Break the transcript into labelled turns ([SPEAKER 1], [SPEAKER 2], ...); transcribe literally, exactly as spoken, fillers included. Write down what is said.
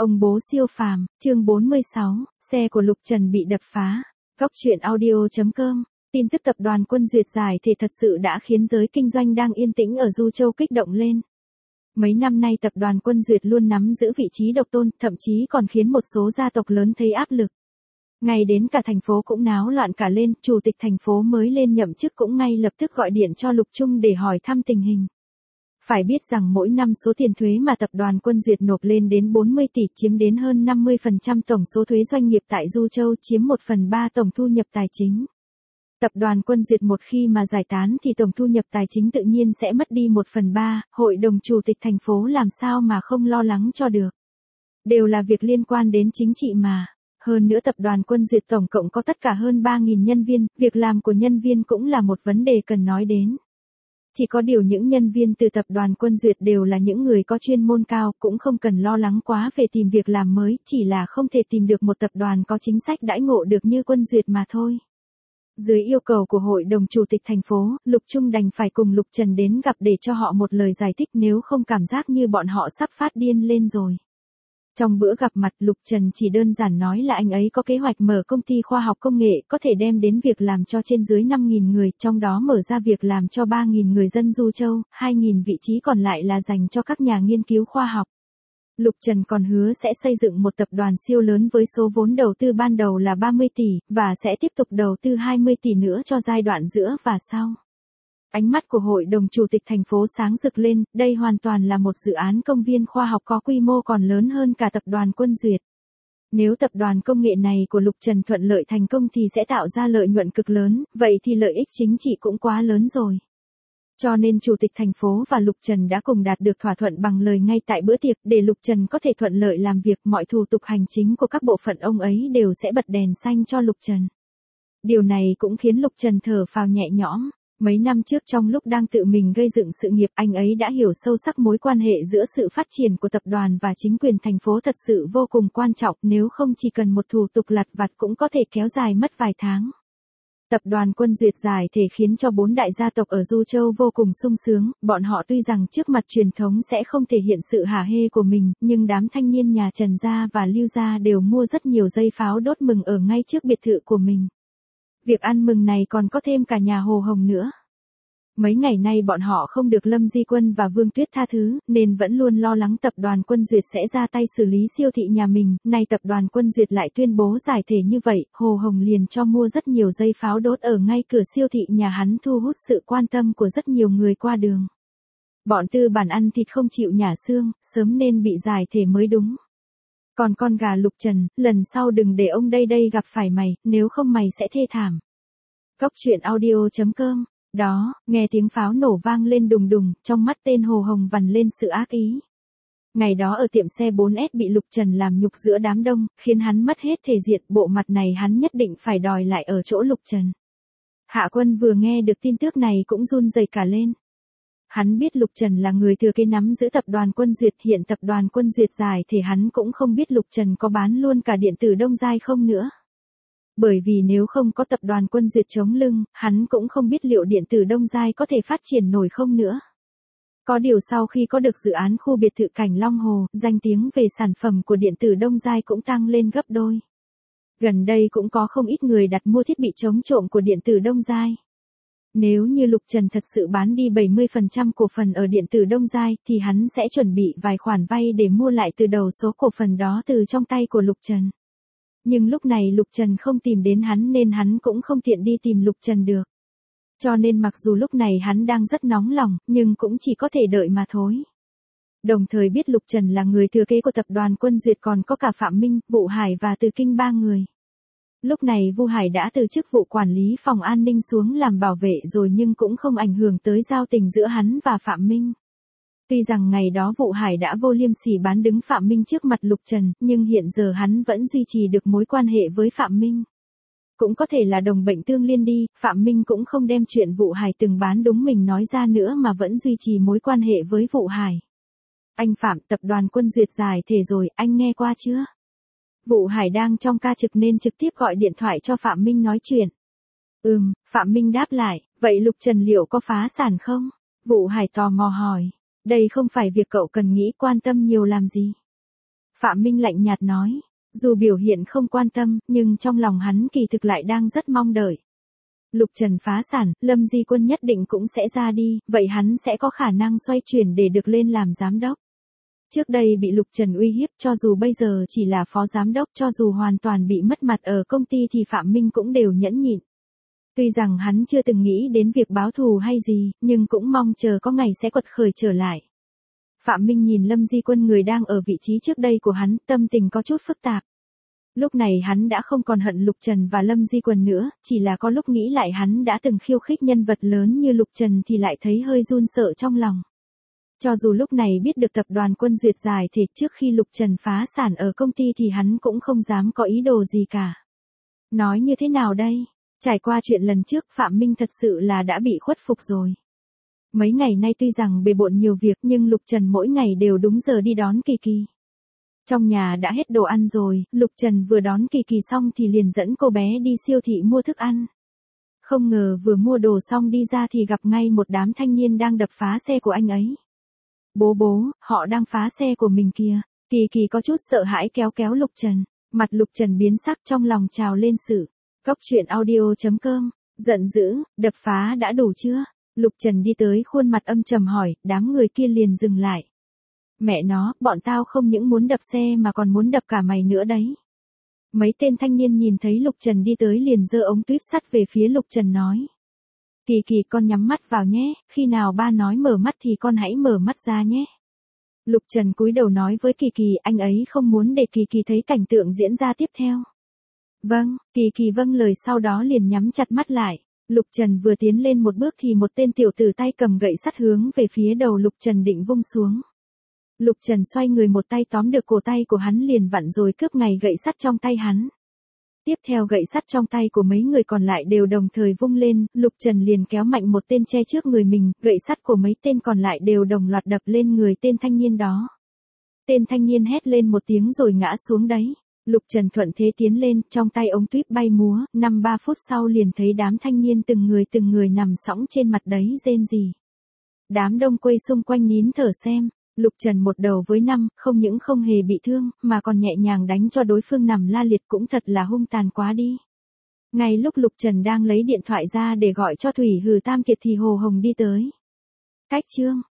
[SPEAKER 1] Ông bố siêu phàm, chương bốn mươi sáu, xe của Lục Trần bị đập phá. Góc truyện audio chấm com. Tin tức tập đoàn Quân Duyệt giải thể thật sự đã khiến giới kinh doanh đang yên tĩnh ở Du Châu kích động lên. Mấy năm nay tập đoàn Quân Duyệt luôn nắm giữ vị trí độc tôn, thậm chí còn khiến một số gia tộc lớn thấy áp lực. Ngay đến cả thành phố cũng náo loạn cả lên, chủ tịch thành phố mới lên nhậm chức cũng ngay lập tức gọi điện cho Lục Trung để hỏi thăm tình hình. Phải biết rằng mỗi năm số tiền thuế mà tập đoàn Quân Duyệt nộp lên đến bốn mươi tỷ, chiếm đến hơn năm mươi phần trăm tổng số thuế doanh nghiệp tại Du Châu, chiếm một phần ba tổng thu nhập tài chính. Tập đoàn Quân Duyệt một khi mà giải tán thì tổng thu nhập tài chính tự nhiên sẽ mất đi một phần ba, hội đồng chủ tịch thành phố làm sao mà không lo lắng cho được. Đều là việc liên quan đến chính trị mà. Hơn nữa tập đoàn Quân Duyệt tổng cộng có tất cả hơn ba nghìn nhân viên, việc làm của nhân viên cũng là một vấn đề cần nói đến. Chỉ có điều những nhân viên từ tập đoàn Quân Duyệt đều là những người có chuyên môn cao, cũng không cần lo lắng quá về tìm việc làm mới, chỉ là không thể tìm được một tập đoàn có chính sách đãi ngộ được như Quân Duyệt mà thôi. Dưới yêu cầu của hội đồng chủ tịch thành phố, Lục Trung đành phải cùng Lục Trần đến gặp để cho họ một lời giải thích, nếu không cảm giác như bọn họ sắp phát điên lên rồi. Trong bữa gặp mặt, Lục Trần chỉ đơn giản nói là anh ấy có kế hoạch mở công ty khoa học công nghệ có thể đem đến việc làm cho trên dưới năm nghìn người, trong đó mở ra việc làm cho ba nghìn người dân Du Châu, hai nghìn vị trí còn lại là dành cho các nhà nghiên cứu khoa học. Lục Trần còn hứa sẽ xây dựng một tập đoàn siêu lớn với số vốn đầu tư ban đầu là ba mươi tỷ, và sẽ tiếp tục đầu tư hai mươi tỷ nữa cho giai đoạn giữa và sau. Ánh mắt của hội đồng chủ tịch thành phố sáng rực lên, đây hoàn toàn là một dự án công viên khoa học có quy mô còn lớn hơn cả tập đoàn Quân Duyệt. Nếu tập đoàn công nghệ này của Lục Trần thuận lợi thành công thì sẽ tạo ra lợi nhuận cực lớn, vậy thì lợi ích chính trị cũng quá lớn rồi. Cho nên Chủ tịch thành phố và Lục Trần đã cùng đạt được thỏa thuận bằng lời ngay tại bữa tiệc, để Lục Trần có thể thuận lợi làm việc, mọi thủ tục hành chính của các bộ phận ông ấy đều sẽ bật đèn xanh cho Lục Trần. Điều này cũng khiến Lục Trần thở phào nhẹ nhõm. Mấy năm trước trong lúc đang tự mình gây dựng sự nghiệp, anh ấy đã hiểu sâu sắc mối quan hệ giữa sự phát triển của tập đoàn và chính quyền thành phố thật sự vô cùng quan trọng, nếu không chỉ cần một thủ tục lặt vặt cũng có thể kéo dài mất vài tháng. Tập đoàn Quân Duyệt giải thể khiến cho bốn đại gia tộc ở Du Châu vô cùng sung sướng, bọn họ tuy rằng trước mặt truyền thống sẽ không thể hiện sự hả hê của mình, nhưng đám thanh niên nhà Trần gia và Lưu gia đều mua rất nhiều dây pháo đốt mừng ở ngay trước biệt thự của mình. Việc ăn mừng này còn có thêm cả nhà Hồ Hồng nữa. Mấy ngày nay bọn họ không được Lâm Di Quân và Vương Tuyết tha thứ, nên vẫn luôn lo lắng tập đoàn Quân Duyệt sẽ ra tay xử lý siêu thị nhà mình, nay tập đoàn Quân Duyệt lại tuyên bố giải thể như vậy, Hồ Hồng liền cho mua rất nhiều dây pháo đốt ở ngay cửa siêu thị nhà hắn, thu hút sự quan tâm của rất nhiều người qua đường. Bọn tư bản ăn thịt không chịu nhả xương, sớm nên bị giải thể mới đúng. Còn con gà Lục Trần, lần sau đừng để ông đây đây gặp phải mày, nếu không mày sẽ thê thảm. Góc truyện audio chấm com. Đó, nghe tiếng pháo nổ vang lên đùng đùng, trong mắt tên Hồ Hồng vằn lên sự ác ý. Ngày đó ở tiệm xe bốn S bị Lục Trần làm nhục giữa đám đông, khiến hắn mất hết thể diện, bộ mặt này hắn nhất định phải đòi lại ở chỗ Lục Trần. Hạ Quân vừa nghe được tin tức này cũng run rẩy cả lên. Hắn biết Lục Trần là người thừa kế nắm giữ tập đoàn Quân Duyệt, hiện tập đoàn Quân Duyệt giải thì hắn cũng không biết Lục Trần có bán luôn cả điện tử Đông Giai không nữa. Bởi vì nếu không có tập đoàn Quân Duyệt chống lưng, hắn cũng không biết liệu điện tử Đông Giai có thể phát triển nổi không nữa. Có điều sau khi có được dự án khu biệt thự Cảnh Long Hồ, danh tiếng về sản phẩm của điện tử Đông Giai cũng tăng lên gấp đôi. Gần đây cũng có không ít người đặt mua thiết bị chống trộm của điện tử Đông Giai. Nếu như Lục Trần thật sự bán đi bảy mươi phần trăm cổ phần ở điện tử Đông Giai thì hắn sẽ chuẩn bị vài khoản vay để mua lại từ đầu số cổ phần đó từ trong tay của Lục Trần. Nhưng lúc này Lục Trần không tìm đến hắn nên hắn cũng không tiện đi tìm Lục Trần được. Cho nên mặc dù lúc này hắn đang rất nóng lòng, nhưng cũng chỉ có thể đợi mà thôi. Đồng thời biết Lục Trần là người thừa kế của tập đoàn Quân Duyệt, còn có cả Phạm Minh, Vụ Hải và Từ Kinh ba người. Lúc này Vu Hải đã từ chức vụ quản lý phòng an ninh xuống làm bảo vệ rồi, nhưng cũng không ảnh hưởng tới giao tình giữa hắn và Phạm Minh. Tuy rằng ngày đó Vụ Hải đã vô liêm sỉ bán đứng Phạm Minh trước mặt Lục Trần, nhưng hiện giờ hắn vẫn duy trì được mối quan hệ với Phạm Minh. Cũng có thể là đồng bệnh tương liên đi, Phạm Minh cũng không đem chuyện Vụ Hải từng bán đúng mình nói ra nữa mà vẫn duy trì mối quan hệ với Vụ Hải. Anh Phạm, tập đoàn Quân Duyệt giải thể rồi, anh nghe qua chưa? Vụ Hải đang trong ca trực nên trực tiếp gọi điện thoại cho Phạm Minh nói chuyện. Ừm, Phạm Minh đáp lại, vậy Lục Trần liệu có phá sản không? Vụ Hải tò mò hỏi. Đây không phải việc cậu cần nghĩ quan tâm nhiều làm gì. Phạm Minh lạnh nhạt nói. Dù biểu hiện không quan tâm, nhưng trong lòng hắn kỳ thực lại đang rất mong đợi. Lục Trần phá sản, Lâm Di Quân nhất định cũng sẽ ra đi, vậy hắn sẽ có khả năng xoay chuyển để được lên làm giám đốc. Trước đây bị Lục Trần uy hiếp, cho dù bây giờ chỉ là phó giám đốc, cho dù hoàn toàn bị mất mặt ở công ty thì Phạm Minh cũng đều nhẫn nhịn. Tuy rằng hắn chưa từng nghĩ đến việc báo thù hay gì, nhưng cũng mong chờ có ngày sẽ quật khởi trở lại. Phạm Minh nhìn Lâm Di Quân, người đang ở vị trí trước đây của hắn, tâm tình có chút phức tạp. Lúc này hắn đã không còn hận Lục Trần và Lâm Di Quân nữa, chỉ là có lúc nghĩ lại hắn đã từng khiêu khích nhân vật lớn như Lục Trần thì lại thấy hơi run sợ trong lòng. Cho dù lúc này biết được tập đoàn Quân Duyệt giải thể trước khi Lục Trần phá sản ở công ty thì hắn cũng không dám có ý đồ gì cả. Nói như thế nào đây? Trải qua chuyện lần trước, Phạm Minh thật sự là đã bị khuất phục rồi. Mấy ngày nay tuy rằng bề bộn nhiều việc nhưng Lục Trần mỗi ngày đều đúng giờ đi đón Kỳ Kỳ. Trong nhà đã hết đồ ăn rồi, Lục Trần vừa đón Kỳ Kỳ xong thì liền dẫn cô bé đi siêu thị mua thức ăn. Không ngờ vừa mua đồ xong đi ra thì gặp ngay một đám thanh niên đang đập phá xe của anh ấy. Bố bố, họ đang phá xe của mình kìa. Kỳ Kỳ có chút sợ hãi kéo kéo Lục Trần. Mặt Lục Trần biến sắc, trong lòng trào lên sự. Cóc truyện audio chấm com. Giận dữ, đập phá đã đủ chưa? Lục Trần đi tới khuôn mặt âm trầm hỏi, đám người kia liền dừng lại. Mẹ nó, bọn tao không những muốn đập xe mà còn muốn đập cả mày nữa đấy. Mấy tên thanh niên nhìn thấy Lục Trần đi tới liền giơ ống tuyếp sắt về phía Lục Trần nói. Kỳ Kỳ, con nhắm mắt vào nhé, khi nào ba nói mở mắt thì con hãy mở mắt ra nhé. Lục Trần cúi đầu nói với Kỳ Kỳ, anh ấy không muốn để Kỳ Kỳ thấy cảnh tượng diễn ra tiếp theo. Vâng, Kỳ Kỳ vâng lời, sau đó liền nhắm chặt mắt lại. Lục Trần vừa tiến lên một bước thì một tên tiểu tử tay cầm gậy sắt hướng về phía đầu Lục Trần định vung xuống. Lục Trần xoay người một tay tóm được cổ tay của hắn liền vặn rồi cướp ngay gậy sắt trong tay hắn. Tiếp theo gậy sắt trong tay của mấy người còn lại đều đồng thời vung lên, Lục Trần liền kéo mạnh một tên che trước người mình, gậy sắt của mấy tên còn lại đều đồng loạt đập lên người tên thanh niên đó. Tên thanh niên hét lên một tiếng rồi ngã xuống đấy. Lục Trần thuận thế tiến lên, trong tay ống tuyếp bay múa, năm ba phút sau liền thấy đám thanh niên từng người từng người nằm sõng trên mặt đấy rên rỉ. Đám đông quay xung quanh nín thở xem. Lục Trần một đầu với năm, không những không hề bị thương, mà còn nhẹ nhàng đánh cho đối phương nằm la liệt, cũng thật là hung tàn quá đi. Ngay lúc Lục Trần đang lấy điện thoại ra để gọi cho Thủy Hừ Tam Kiệt thì Hồ Hồng đi tới. Cách chương